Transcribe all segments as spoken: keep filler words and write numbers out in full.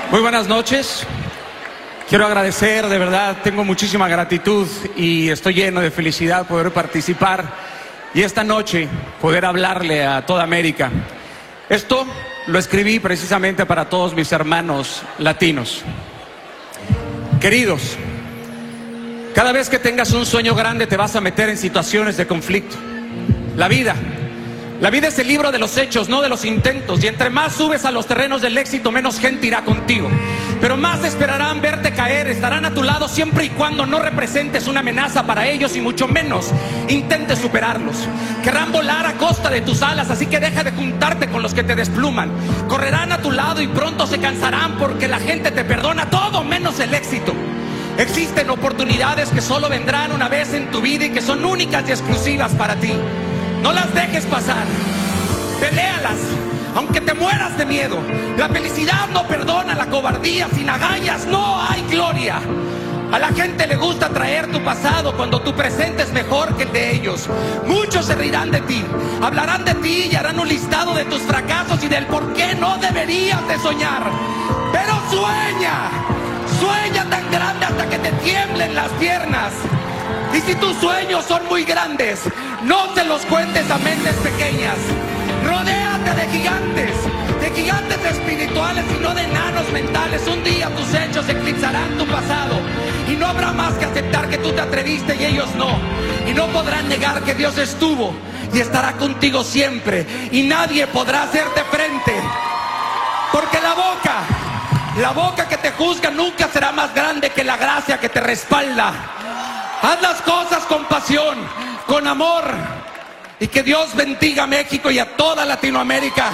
Muy buenas noches. Quiero agradecer, de verdad, tengo muchísima gratitud y estoy lleno de felicidad poder participar y esta noche poder hablarle a toda América. Esto lo escribí precisamente para todos mis hermanos latinos. Queridos, cada vez que tengas un sueño grande te vas a meter en situaciones de conflicto. La vida, la vida es el libro de los hechos, no de los intentos. Y entre más subes a los terrenos del éxito, menos gente irá contigo. Pero más esperarán verte caer, estarán a tu lado siempre y cuando no representes una amenaza para ellos y mucho menos intentes superarlos. Querrán volar a costa de tus alas, así que deja de juntarte con los que te despluman. Correrán a tu lado y pronto se cansarán porque la gente te perdona todo menos el éxito. Existen oportunidades que solo vendrán una vez en tu vida y que son únicas y exclusivas para ti. No las dejes pasar, peléalas, aunque te mueras de miedo. La felicidad no perdona la cobardía, sin agallas no hay gloria. A la gente le gusta traer tu pasado cuando tu presente es mejor que el de ellos. Muchos se reirán de ti, hablarán de ti y harán un listado de tus fracasos y del por qué no deberías de soñar. Pero sueña, sueña tan grande hasta que te tiemblen las piernas. Y si tus sueños son muy grandes, no se los cuentes a mentes pequeñas. Rodéate de gigantes, de gigantes espirituales y no de enanos mentales. Un día tus hechos eclipsarán tu pasado y no habrá más que aceptar que tú te atreviste y ellos no. Y no podrán negar que Dios estuvo y estará contigo siempre y nadie podrá hacerte frente. Porque la boca, la boca que te juzga nunca será más grande que la gracia que te respalda. Haz las cosas con pasión, con amor, y que Dios bendiga a México y a toda Latinoamérica.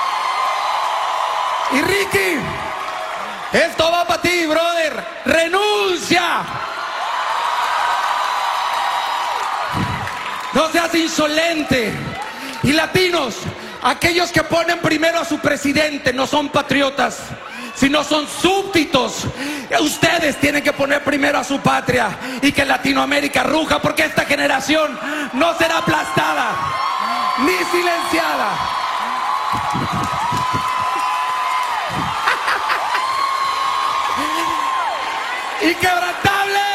Y Ricky, esto va para ti, brother. Renuncia. No seas insolente. Y latinos, aquellos que ponen primero a su presidente no son patriotas, sino son súbditos. Ustedes tienen que poner primero a su patria y que Latinoamérica ruja, porque esta generación no será aplastada ni silenciada. Inquebrantable.